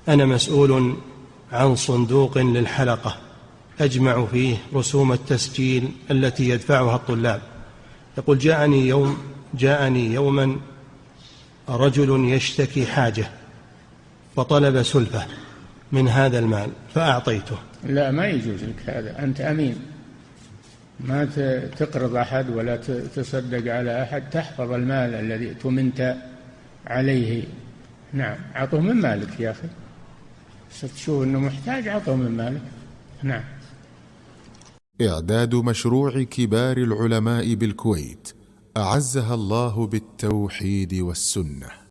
أنا مسؤول عن صندوق للحلقة أجمع فيه رسوم التسجيل التي يدفعها الطلاب. يقول جاءني يوما رجل يشتكي حاجة فطلب سلفة من هذا المال فأعطيته. لا، ما يجوز لك هذا، أنت أمين، ما تقرض أحد ولا تصدق على أحد، تحفظ المال الذي تمنت عليه. نعم، أعطه من مالك يا أخي، ستشوف أنه محتاج أعطه من مالك. نعم. إعداد مشروع كبار العلماء بالكويت أعزها الله بالتوحيد والسنة.